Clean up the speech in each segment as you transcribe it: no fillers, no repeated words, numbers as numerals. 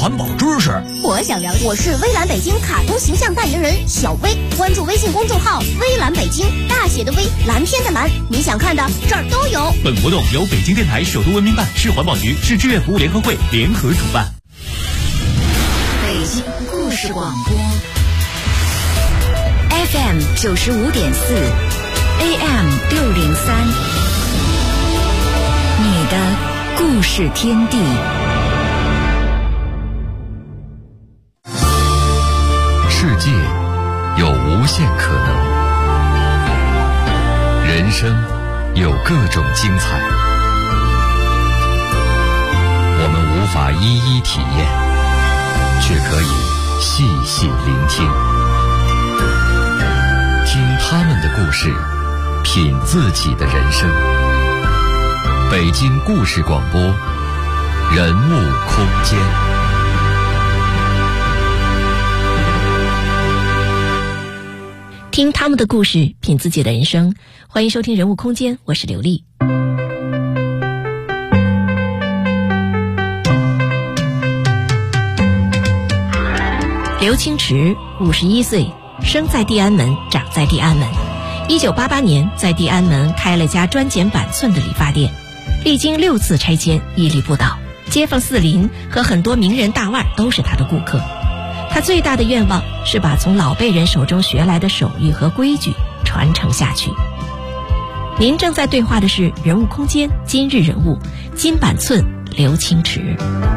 环保知识。 我想了解，我是微蓝北京卡通形象代言人小薇，关注微信公众号微蓝北京，大写的微，蓝天的蓝，你想看的这儿都有。 本活动由北京电台首都文明办、市环保局、市志愿服务联合会联合主办。 北京故事广播 FM 95.4 AM 603，你的故事天地。 世界有无限可能，人生有各种精彩，我们无法一一体验，却可以细细聆听，听他们的故事，品自己的人生。北京故事广播，人物空间。 听他们的故事，品自己的人生。欢迎收听人物空间，我是刘丽。刘清池51岁，生在地安门，长在地安门。1988年在地安门开了家专剪板寸的理发店，历经6次拆迁，屹立不倒。街坊四邻和很多名人大腕都是他的顾客。他最大的愿望是把从老辈人手中学来的手艺和规矩传承下去。您正在对话的是人物空间今日人物金板寸刘清池。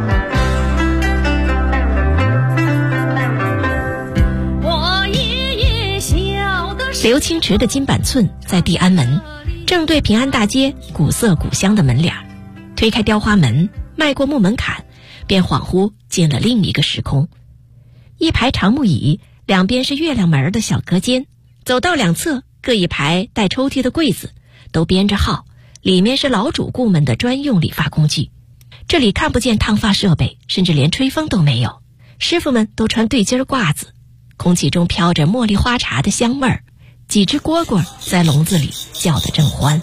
刘清池的金板寸在地安门，正对平安大街古色古香的门脸，推开雕花门，迈过木门槛，便恍惚进了另一个时空。一排长木椅，两边是月亮门的小隔间，走到两侧各一排带抽屉的柜子，都编着号，里面是老主顾们的专用理发工具。这里看不见烫发设备，甚至连吹风都没有，师傅们都穿对襟褂子，空气中飘着茉莉花茶的香味儿，几只蝈蝈在笼子里叫得正欢。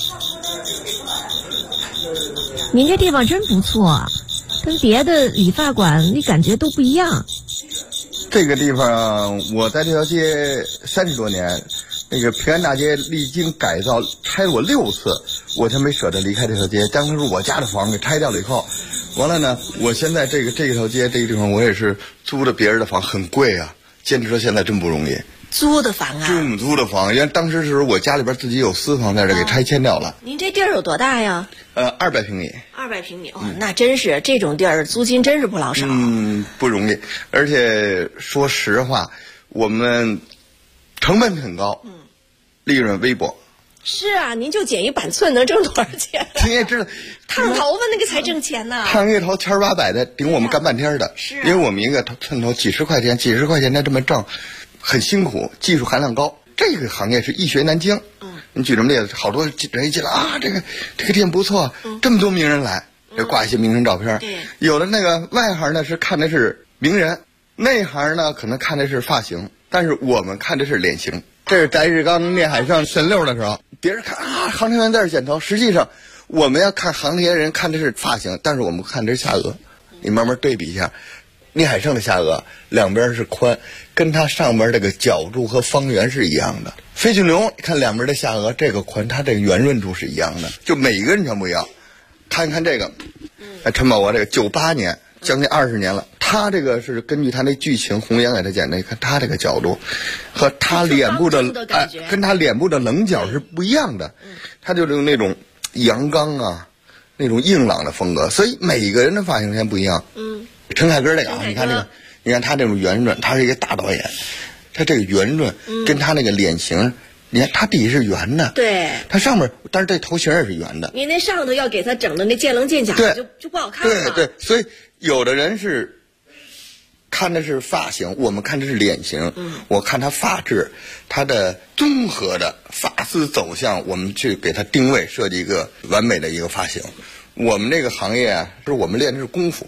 您这地方真不错啊，跟别的理发馆你感觉都不一样。 这个地方我在这条街30多年，那个平安大街历经改造拆过6次，我才没舍得离开这条街。当时我家的房给拆掉了以后，完了呢，我现在这条街这个地方我也是租的别人的房，很贵啊，坚持到现在真不容易。 租的房啊？ 租的房，因为当时是我家里边自己有私房在这给拆迁掉了。 您这地儿有多大呀 ？200平米。200 平米哦，那真是这种地儿租金真是不老少。 不容易，而且说实话，我们成本很高，利润微薄。 是啊，您就剪一板寸能挣多少钱？ 你也知道， 烫头发那个才挣钱呢。 烫一个头1800的，顶我们干半天的。 是啊， 因为我们一个寸头几十块钱才这么挣，很辛苦，技术含量高。这个行业是易学难精。你举这么例子，好多人一进来啊，这个店不错，这么多名人来，这挂一些名人照片。有的那个外行呢是看的是名人，内行呢可能看的是发型，但是我们看的是脸型。这是翟志刚、聂海胜、沈六的时候，别人看啊，行情员在这剪头，实际上我们要看行情人看的是发型，但是我们看的是下颚。你慢慢对比一下，聂海胜的下颚两边是宽，跟他上边这个角度和方圆是一样的。费俊龙看两边的下颚这个宽，他这个圆润度是一样的，就每个人全不一样。看一看这个，陈宝国这个98年，将近20年了，他这个是根据他那剧情红颜给他剪的，你看他这个角度和他脸部的跟他脸部的棱角是不一样的，他就是那种阳刚啊，那种硬朗的风格，所以每个人的发型线不一样。陈凯歌这个啊，你看这个，你看他这种圆润，他是一个大导演，他这个圆润跟他那个脸型，你看他底是圆的， 对， 他上面，但是这头型也是圆的。 你那上头要给他整的那见棱见角，就不好看了。 对，所以有的人是看的是发型，我们看的是脸型。我看他发质，他的综合的发丝走向，我们去给他定位，设计一个完美的一个发型。我们这个行业啊，是我们练的是功夫。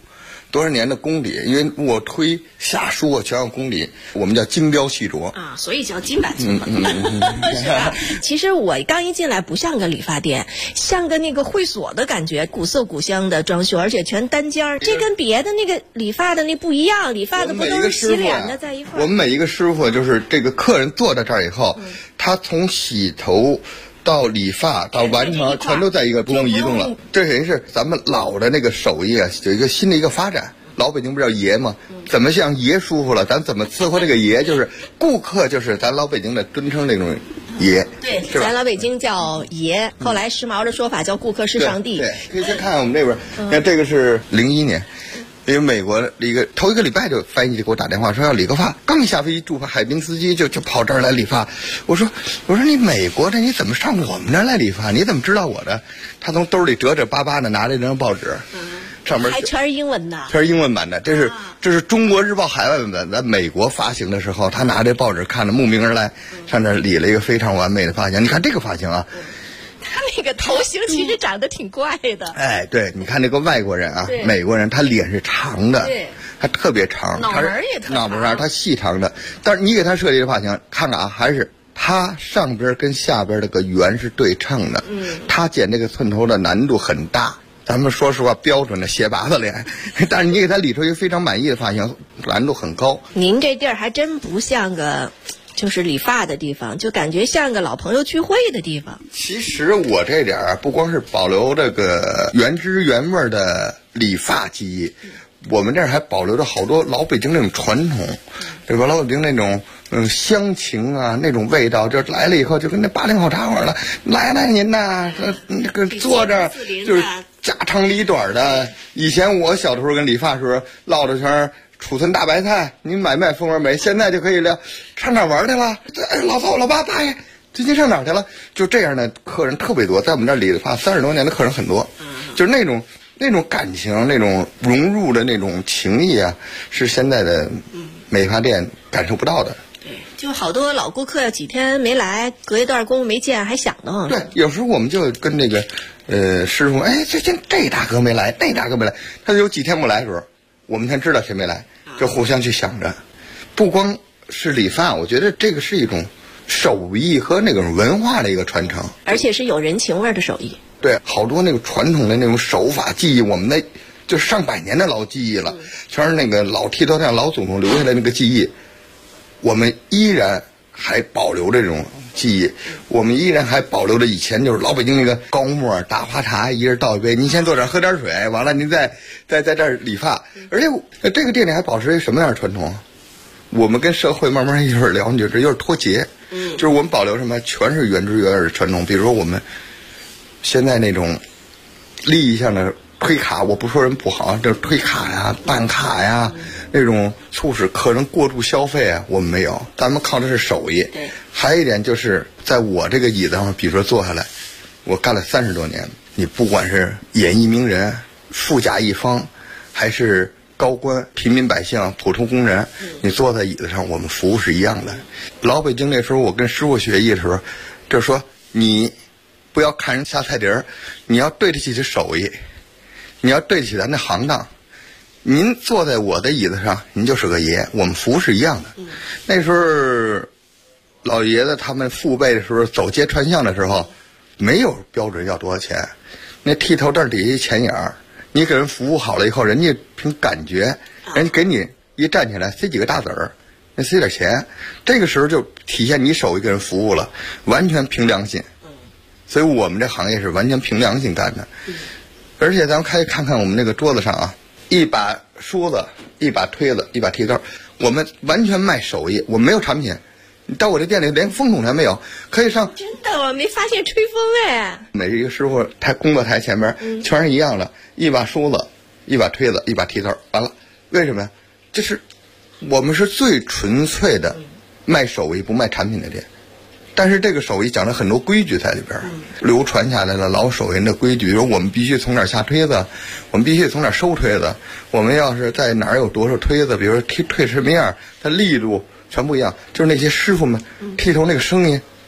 多少年的功底，因为卧推下梳啊全有功底，我们叫精雕细琢啊，所以叫金板寸嘛，是吧？其实我刚一进来不像个理发店，像个那个会所的感觉，古色古香的装修，而且全单间儿，这跟别的那个理发的那不一样，理发的不都是洗脸的在一块儿。 我们每一个师傅就是这个客人坐在这儿以后，他从洗头到理发到完成全都在一个，不用移动了。这等于是咱们老的那个手艺啊，有一个新的一个发展。老北京不叫爷吗？怎么像爷舒服了？咱怎么伺候这个爷？就是顾客，就是咱老北京的尊称那种爷。 对，咱老北京叫爷，后来时髦的说法叫顾客是上帝。 对，可以先看看我们这边，你看这个是01年。因为美国头一个礼拜就翻译就给我打电话说要理个发，刚一下飞机住海滨斯基就跑这儿来理发。我说你美国的你怎么上我们这儿来理发？你怎么知道我的？他从兜里折折巴巴的拿了一张报纸，上面还全是英文的， 全是英文版的。这是中国日报海外版在美国发行的时候，他拿这报纸看了慕名而来，上这儿理了一个非常完美的发型。你看这个发型啊。 他那个头型其实长得挺怪的。 哎，对，你看那个外国人啊，美国人他脸是长的，他特别长， 脑门也特长， 脑门上他细长的。但是你给他设计的发型，看看啊，还是他上边跟下边这个圆是对称的。他剪这个寸头的难度很大。咱们说实话，标准的鞋拔子脸，但是你给他理出一个非常满意的发型，难度很高。 您这地儿还真不像个。就是理发的地方，就感觉像个老朋友聚会的地方。 其实我这点儿不光是保留这个原汁原味的理发技艺，我们这儿还保留着好多老北京那种传统，对吧？老北京那种乡情啊，那种味道，就来了以后就跟那80后茶馆了，来您呐，那个坐着就是家长里短的。以前我小的时候跟理发时候唠的全是储存大白菜，您买卖风味美，现在就可以聊上哪玩去了？老头老爸大爷最近上哪去了？就这样的客人特别多，在我们这儿理发30多年的客人很多，就是那种感情、那种融入的那种情谊啊，是现在的美发店感受不到的。 对，就好多老顾客几天没来，隔一段功夫没见，还想得慌。 对，有时候我们就跟那个师傅，哎，最近这大哥没来，那大哥没来，他有几天不来的时候。我们才知道谁没来，就互相去想着，不光是理发，我觉得这个是一种手艺和那种文化的一个传承， 而且是有人情味的手艺。 对，好多那个传统的那种手法技艺，我们的就上百年的老技艺了，全是那个老剃头匠、老祖宗留下来那个技艺，我们依然还保留这种技艺，我们依然还保留着以前就是老北京那个高沫大花茶，一人倒一杯，您先坐这儿喝点水，完了您再在这儿理发。而且这个店里还保持什么样的传统？我们跟社会慢慢一会儿聊，你就这有点脱节。就是我们保留什么，全是原汁原味的传统。比如说我们现在那种利益上的推卡，我不说人不好，就是推卡呀、办卡呀。那种促使客人过度消费啊，我们没有，咱们靠的是手艺。 对， 还有一点就是在我这个椅子上，比如说坐下来，我干了30多年，你不管是演艺名人、富甲一方，还是高官、平民百姓、普通工人，你坐在椅子上，我们服务是一样的。老北京那时候，我跟师傅学艺的时候，就说你不要看人下菜碟儿，你要对得起这手艺，你要对得起咱的行当。您坐在我的椅子上，您就是个爷，我们服务是一样的。那时候老爷子他们父辈的时候走街串巷的时候，没有标准要多少钱，那剃头这底下一钱眼儿，你给人服务好了以后，人家凭感觉，人家给你一站起来塞几个大子儿，那塞点钱，这个时候就体现你手艺给人服务了，完全凭良心。所以我们这行业是完全凭良心干的。而且咱们可以看看我们那个桌子上啊，一把梳子，一把推子，一把剃刀，我们完全卖手艺，我们没有产品。你到我这店里连风筒台没有，可以上。 真的，我没发现吹风哎。 每一个师傅工作台前边全是一样的，一把梳子，一把推子，一把剃刀，完了。为什么呀？这是我们是最纯粹的卖手艺不卖产品的店。但是这个手艺讲了很多规矩在里边，流传下来了老手艺的规矩，比如我们必须从哪儿下推子，我们必须从哪儿收推子，我们要是在哪儿有多少推子，比如说推什么样，它力度全不一样。就是那些师傅们剃头那个声音，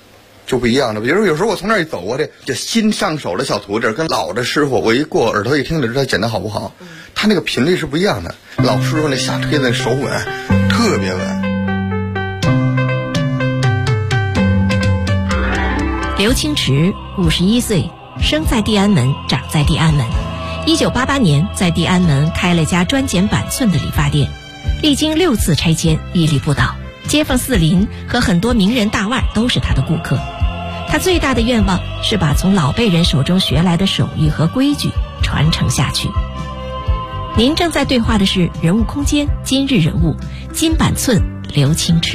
就不一样的。比如有时候我从那儿一走过去，这新上手的小徒弟跟老的师傅，我一过耳朵一听就知道剪得好不好。他那个频率是不一样的。老师傅那下推的手稳，特别稳。 刘清池51岁，生在地安门，长在地安门。1988年在地安门开了家专剪板寸的理发店，历经6次拆迁，屹立不倒。街坊四邻和很多名人大腕都是他的顾客。他最大的愿望是把从老辈人手中学来的手艺和规矩传承下去。您正在对话的是人物空间今日人物金板寸刘清池。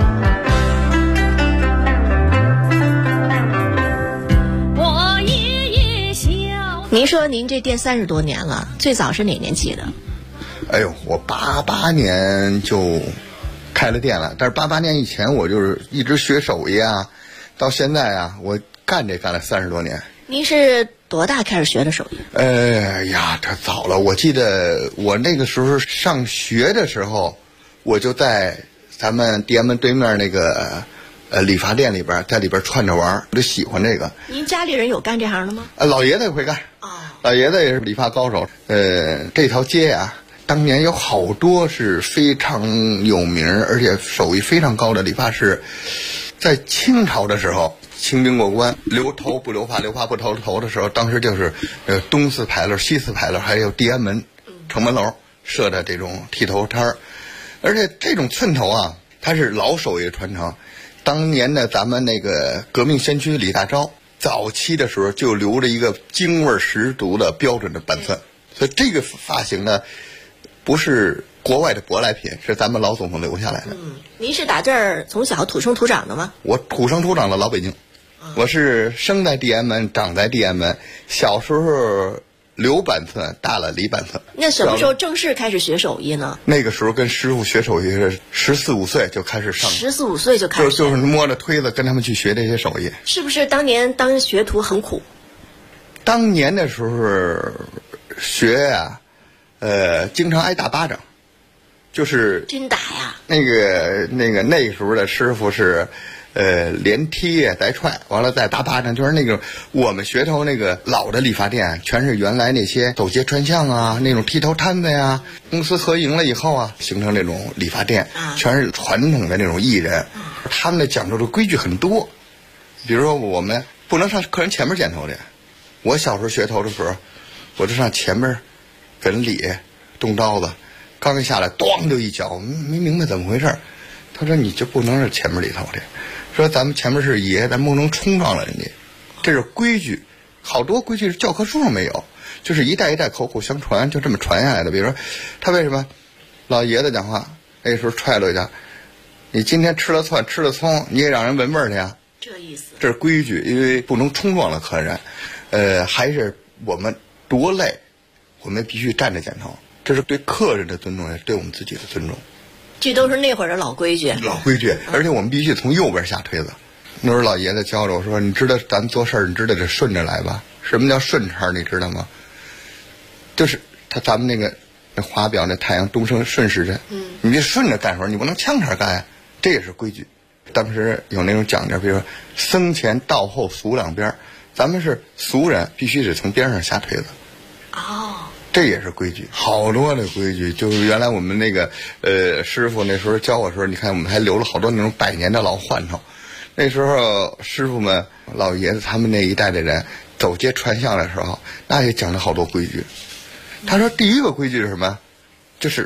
您说您这店30多年了，最早是哪年起的？ 哎呦，我88年就开了店了，但是88年以前我就是一直学手艺啊，到现在啊，我干了30多年。您是多大开始学的手艺？ 这早了，我记得我那个时候上学的时候，我就在咱们地安门对面那个理发店里边，在里边串着玩，我就喜欢这个。 您家里人有干这行的吗？ 老爷子也会干。老爷子也是理发高手。这条街呀，当年有好多是非常有名而且手艺非常高的理发师。在清朝的时候，清兵过关，留头不留发，留发不留头的时候，当时就是东四牌楼、西四牌楼，还有地安门城门楼设的这种剃头摊儿。而且这种寸头啊，它是老手艺传承。当年的咱们那个革命先驱李大钊，早期的时候就留着一个京味十足的标准的板寸，所以这个发型呢，不是国外的舶来品，是咱们老祖宗留下来的。 您是打这儿从小土生土长的吗？ 我土生土长的老北京，我是生在地安门，长在地安门，小时候留板寸，大了理板寸。 那什么时候正式开始学手艺呢？ 那个时候跟师傅学手艺是14、15岁就开始上。 14、15岁就开始就是摸着推子跟他们去学这些手艺。 是不是当年当学徒很苦？ 当年的时候学呀，经常挨大巴掌，就是真打呀。那个时候的师傅是。连踢带踹，完了再打巴掌，就是那个我们学头那个老的理发店，全是原来那些走街串巷啊，那种剃头摊子呀，公司合营了以后啊，形成这种理发店，全是传统的那种艺人，他们的讲究的规矩很多。比如说我们不能上客人前面剪头去，我小时候学头的时候，我就上前面给人理动刀子，刚一下来，咣就一脚，没明白怎么回事。他说你就不能是前面理头去。说咱们前面是爷，咱不能冲撞了人家，这是规矩。好多规矩是教科书上没有，就是一代一代口口相传，就这么传下来的。比如说，他为什么老爷子讲话那时候踹了一下，你今天吃了蒜吃了葱，你也让人闻味儿去呀？ 这意思。 这是规矩，因为不能冲撞了客人。还是我们多累，我们必须站着剪头，这是对客人的尊重，也是对我们自己的尊重。 这都是那会儿的老规矩。 老规矩，而且我们必须从右边下推子。那时候老爷子教着我说：“你知道咱们做事儿，你知道得顺着来吧？什么叫顺茬？你知道吗？就是咱们那个华表那太阳东升顺时针，你得顺着干活，你不能呛茬干呀。这也是规矩。当时有那种讲究，比如说僧前道后俗两边，咱们是俗人，必须得从边上下推子。这也是规矩，好多的规矩。就是原来我们那个师傅那时候教我的时候，你看我们还留了好多那种100年的老换头。那时候师傅们、老爷子他们那一代的人走街串巷的时候，那也讲了好多规矩。他说第一个规矩是什么？就是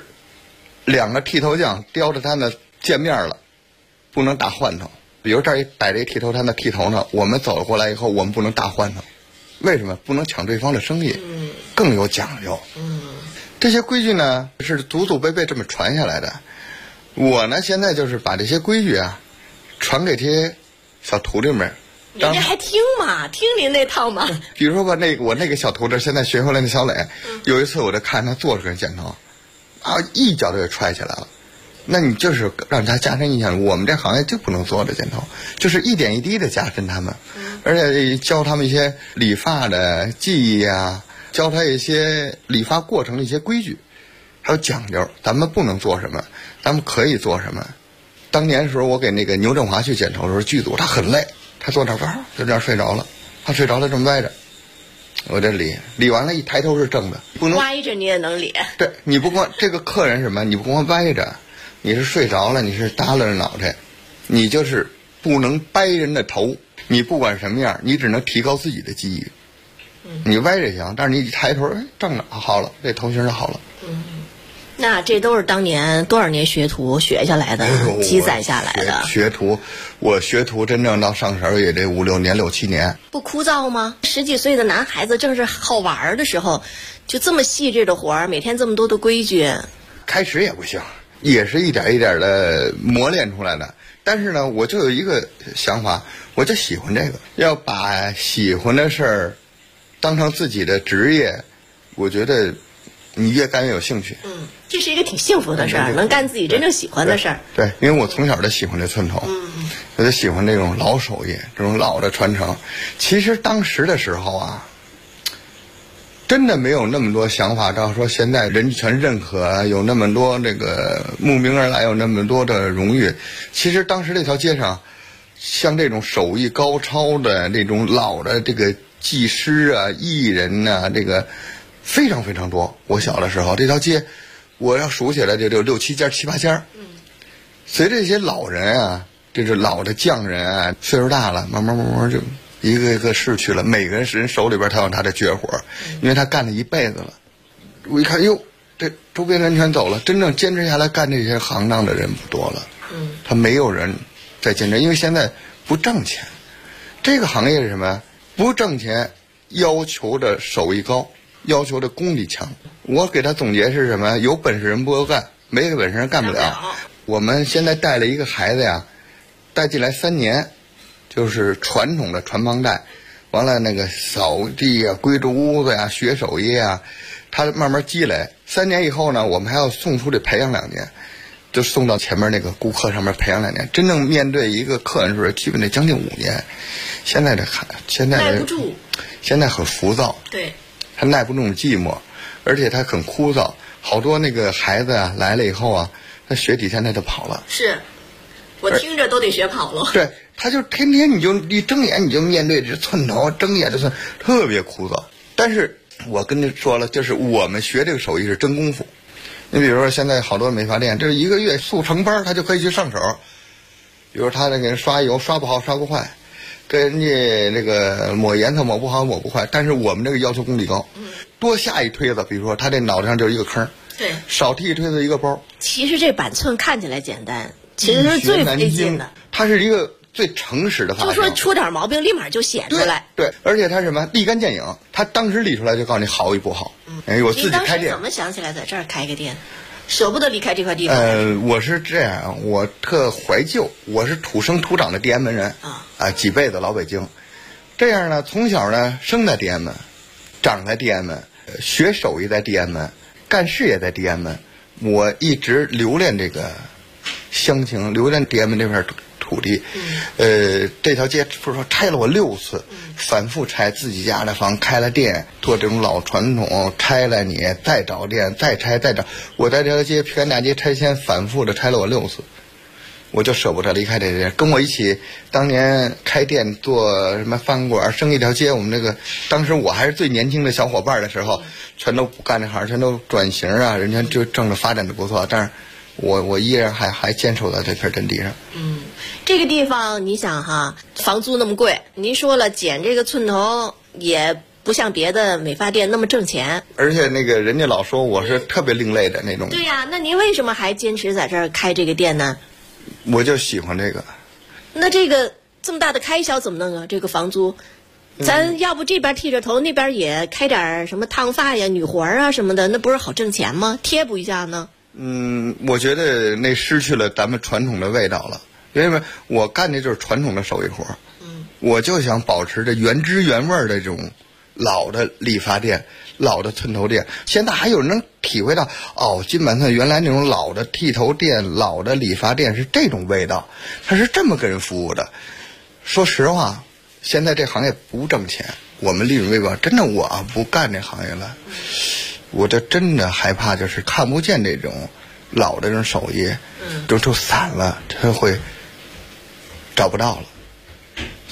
2个剃头匠叼着摊子见面了，不能打换头。比如这儿摆着一剃头摊子剃头呢，我们走过来以后，我们不能打换头。为什么？不能抢对方的生意，更有讲究。这些规矩呢是祖祖辈辈这么传下来的。我呢现在就是把这些规矩啊传给这些小徒弟们。 人家还听嘛，听您那套嘛。 比如说吧，我那个小徒弟现在学回来那小磊，有一次我就看他坐着跟剪头，一脚就给踹起来了。那你就是让他加深印象，我们这行业就不能坐着剪头，就是一点一滴的加深他们，而且教他们一些理发的技艺啊，教他一些理发过程的一些规矩，还有讲究。咱们不能做什么，咱们可以做什么。当年的时候，我给那个牛振华去剪头的时候，剧组他很累， 他坐那儿就这样睡着了，他睡着了这么歪着，我这理完了，一抬头是正的，不能歪着你也能理。 对，你不光这个客人什么，你不光歪着，你是睡着了，你是耷拉着脑袋，你就是不能掰人的头。你不管什么样，你只能提高自己的技艺。你歪着行，但是你一抬头，正了，好了，这头型就好了。 那这都是当年多少年学徒学下来的，积攒下来的。 我学徒真正到上手也得5、6年、6、7年。 不枯燥吗？10几岁的男孩子正是好玩的时候，就这么细致的活儿，每天这么多的规矩。 开始也不行，也是一点一点的磨练出来的。但是呢，我就有一个想法，我就喜欢这个，要把喜欢的事儿当成自己的职业，我觉得你越干越有兴趣。 这是一个挺幸福的事儿，能干自己真正喜欢的事儿。 对，因为我从小就喜欢这寸头，我就喜欢这种老手艺，这种老的传承。其实当时的时候啊，真的没有那么多想法，到说现在人权认可，有那么多这个慕名而来，有那么多的荣誉。其实当时这条街上，像这种手艺高超的这种老的这个技师啊、艺人啊，这个非常非常多。我小的时候，这条街我要数起来就有6、7家、7、8家。随着这些老人啊，这是老的匠人啊，岁数大了，慢慢就一个一个逝去了。每个人手里边他有他的绝活，因为他干了一辈子了。我一看，哟，这周边人全走了，真正坚持下来干这些行当的人不多了。他没有人在坚持，因为现在不挣钱。这个行业是什么？不挣钱，要求的手艺高，要求的功力强。我给他总结是什么？有本事人不干，没本事人干不了。我们现在带了一个孩子呀，带进来3年，就是传统的传帮带，完了那个扫地啊、归置屋子呀、学手艺啊，他慢慢积累。3年以后呢，我们还要送出去培养2年，就送到前面那个顾客上面培养2年。真正面对一个客人时，基本得将近5年。现在耐不住， 现在很浮躁， 对， 他耐不住寂寞，而且他很枯燥。好多那个孩子啊来了以后啊，他学几天他就跑了。 是，我听着都得学跑了。 对，他就天天一睁眼你就面对这寸头，睁眼就算特别枯燥。但是我跟你说了，就是我们学这个手艺是真功夫。你比如说现在好多美发店，这1个月速成班，他就可以去上手。比如他那个刷油刷不好刷不坏，跟人家那个抹颜色抹不好抹不坏，但是我们这个要求功力高，多下一推子，比如说他这脑袋上就是一个坑， 对， 少剃一推子一个包。 其实这板寸看起来简单，其实是最费劲的。 它是一个最诚实的发型， 就说出点毛病立马就显出来。 对，而且它什么立竿见影，他当时立出来就告诉你好与不好。我自己开店。 你当时怎么想起来在这儿开个店？舍不得离开这块地方。 我是这样，我特怀旧，我是土生土长的地安门人几辈子老北京，这样呢，从小呢生在地安门，长在地安门，学手艺在地安门，干事业在地安门，我一直留恋这个乡情，留恋地安门这片土地。这条街不是说拆了我6次，反复拆，自己家的房开了店，做这种老传统，拆了你再找店，再拆再找。我在这条街平安大街拆迁反复的拆了我6次，我就舍不得离开这些。跟我一起当年开店做什么饭馆生一条街，我们这个当时我还是最年轻的小伙伴的时候，全都不干这行，全都转型啊，人家就挣着发展的不错，但是我依然还坚守在这片阵地上。 这个地方你想哈，房租那么贵，您说了剪这个寸头也不像别的美发店那么挣钱， 而且那个人家老说我是特别另类的那种。 对呀，那您为什么还坚持在这儿开这个店呢？ 我就喜欢这个。 那这个这么大的开销怎么弄啊？这个房租，咱要不这边剃着头，那边也开点什么烫发呀、女活啊什么的，那不是好挣钱吗？贴补一下呢？ 我觉得那失去了咱们传统的味道了，因为我干的就是传统的手艺活。我就想保持着原汁原味的这种老的理发店、老的寸头店。现在还有人能体会到，金板寸原来那种老的剃头店、老的理发店是这种味道，它是这么给人服务的。说实话，现在这行业不挣钱，我们利润微薄，真的我不干这行业了。我这真的害怕，就是看不见这种老的这种手艺，就散了，他会找不到了。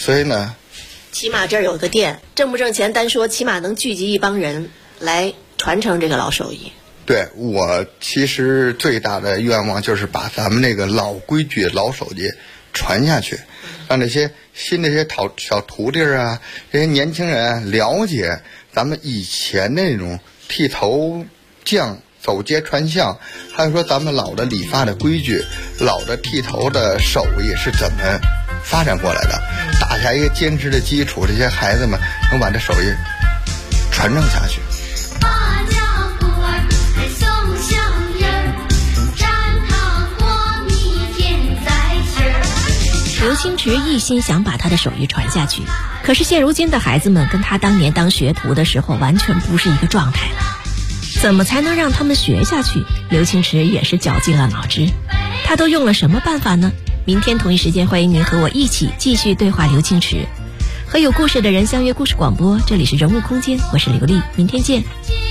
所以呢， 起码这儿有个店，挣不挣钱单说，起码能聚集一帮人来传承这个老手艺。 对，我其实最大的愿望就是把咱们这个老规矩、老手艺传下去，让这些新的这些小徒弟啊，这些年轻人啊了解咱们以前那种剃头匠走街串巷，还有说咱们老的理发的规矩、老的剃头的手艺是怎么发展过来的，打下一个坚实的基础，这些孩子们能把这手艺传承下去。 刘清池一心想把他的手艺传下去，可是现如今的孩子们跟他当年当学徒的时候完全不是一个状态了。怎么才能让他们学下去？刘清池也是绞尽了脑汁，他都用了什么办法呢？明天同一时间，欢迎您和我一起继续对话刘清池，和有故事的人相约故事广播。这里是人物空间，我是刘丽，明天见。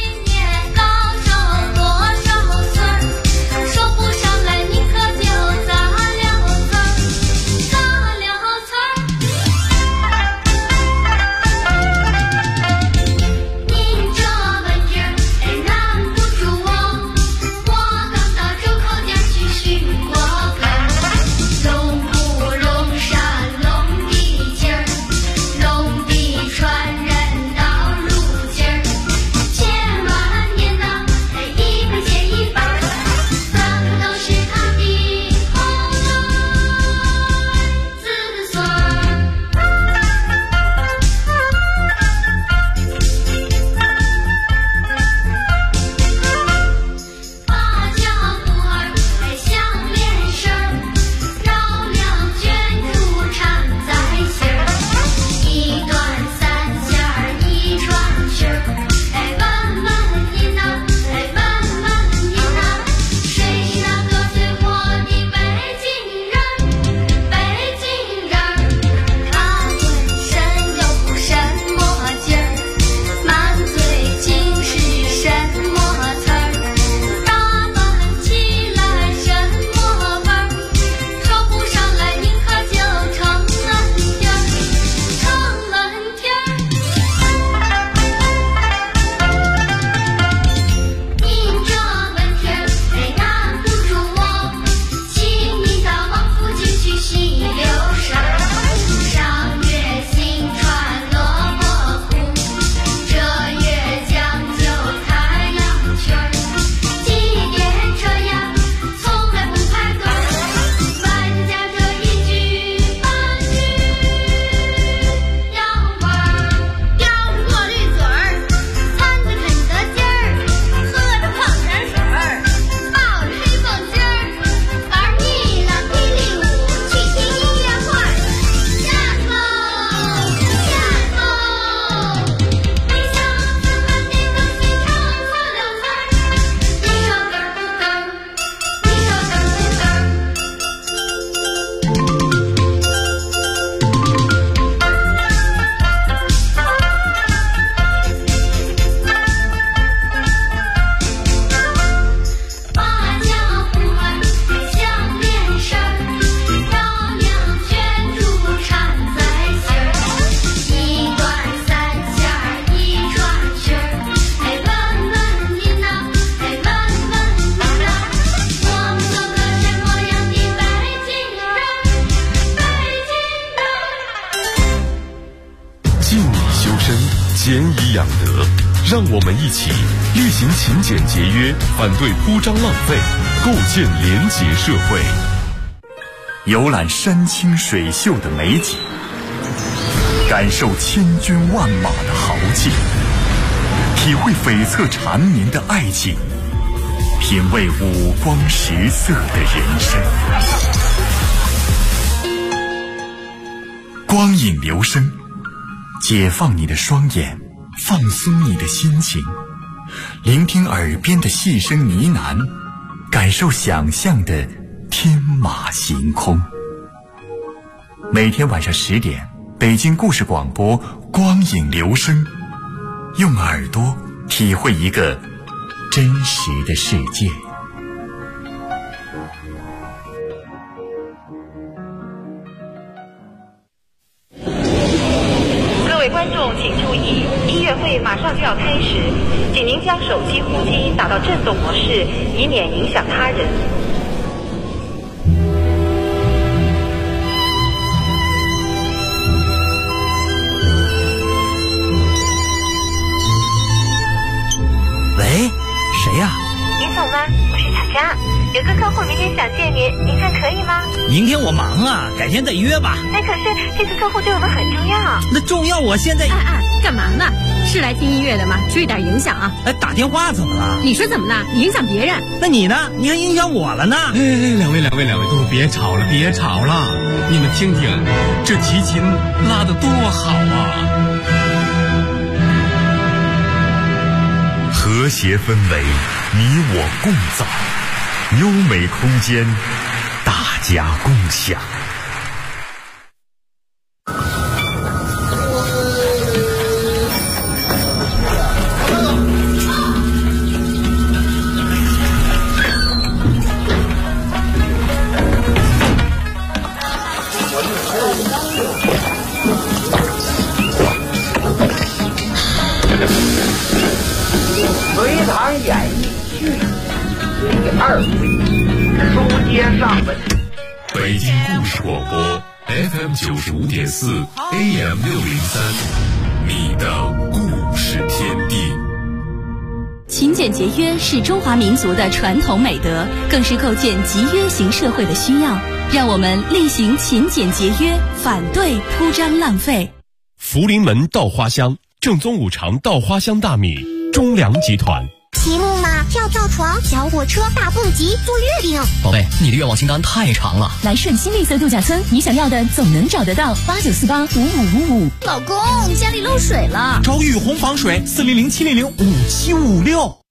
俭以养德，让我们一起厉行勤俭节约，反对铺张浪费，构建廉洁社会。 游览山清水秀的美景，感受千军万马的豪气，体会悱恻缠绵的爱情，品味五光十色的人生。光影留声，解放你的双眼，放松你的心情，聆听耳边的细声呢喃，感受想象的天马行空。每天晚上10点，北京故事广播光影留声，用耳朵体会一个真实的世界。 观众请注意，音乐会马上就要开始，请您将手机呼机打到震动模式，以免影响他人。 喂，谁呀？ 林总吗？我是小佳，有个客户明天想见您，您看可以吗？ 明天我忙啊，改天再约吧。 可是这个客户对我们很重要。 那重要，我现在…… 干嘛呢？是来听音乐的吗？注意点影响啊！ 打电话怎么了？ 你说怎么了？你影响别人。 那你呢？你还影响我了呢？ 两位，都别吵了，别吵了！你们听听，这提琴拉得多好啊！ 和谐氛围，你我共造；优美空间，大家共享。 隋唐演义续第2回，书接上文。 北京故事广播 FM 95.4 AM 603，你的故事天地。 勤俭节约是中华民族的传统美德，更是构建集约型社会的需要。让我们厉行勤俭节约，反对铺张浪费。 福临门稻花香，正宗五常稻花香大米，中粮集团。 题目嘛，跳跳床、小火车、大蹦极、做月饼。 宝贝，你的愿望清单太长了。 来顺新绿色度假村，你想要的总能找得到。89485555。 老公，家里漏水了， 找雨虹防水，400-700-5756。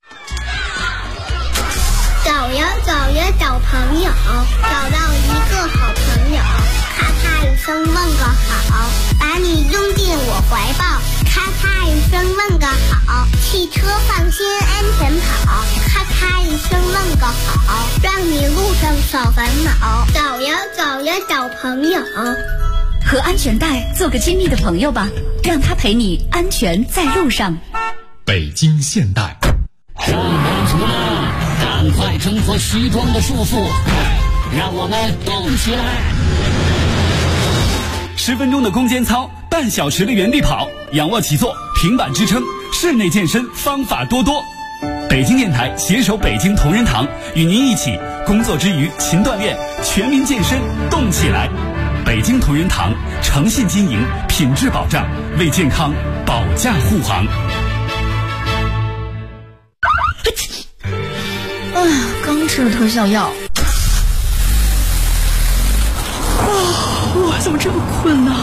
找呀找呀找朋友，找到一个好朋友，咔嚓一声问个好，把你拥进我怀抱，咔嚓一声问个好，汽车放心安全跑，咔嚓一声问个好，让你路上少烦恼。找呀找呀找朋友， 和安全带做个亲密的朋友吧，让他陪你安全在路上。 北京现代。 上班族们，赶快挣脱西装的束缚，让我们动起来 ！10分钟的攻坚操，半小时的原地跑，仰卧起坐，平板支撑，室内健身方法多多。北京电台携手北京同仁堂，与您一起工作之余勤锻炼，全民健身动起来。北京同仁堂诚信经营，品质保障，为健康保驾护航。 哎呀，刚吃了特效药。我怎么这么困呢？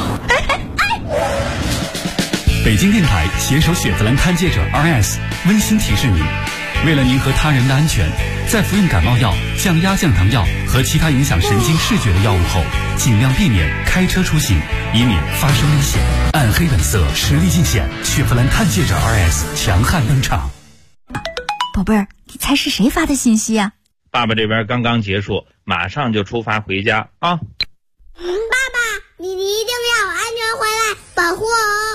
北京电台携手雪佛兰探界者 RS 温馨提示您，为了您和他人的安全，在服用感冒药、降压降糖药和其他影响神经视觉的药物后，尽量避免开车出行，以免发生危险。暗黑本色，实力尽显，雪佛兰探界者 RS 强悍登场。 宝贝儿，你猜是谁发的信息啊？ 爸爸这边刚刚结束，马上就出发回家啊！ 爸爸，你一定要安全回来，保护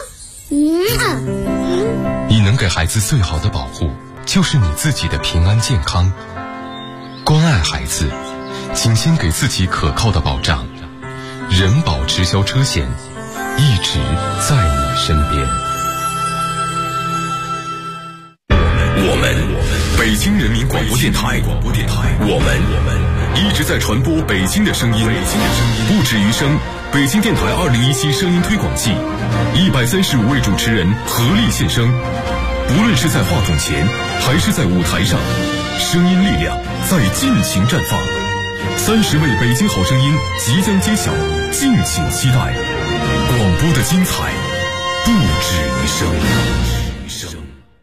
我。 你能给孩子最好的保护，就是你自己的平安健康。关爱孩子，请先给自己可靠的保障。人保直销车险，一直在你身边。 我们北京人民广播电台，我们一直在传播北京的声音，不止于声。北京电台2017声音推广季，135位主持人合力献声，不论是在话筒前还是在舞台上，声音力量在尽情绽放。30位北京好声音即将揭晓，敬请期待。广播的精彩不止于声。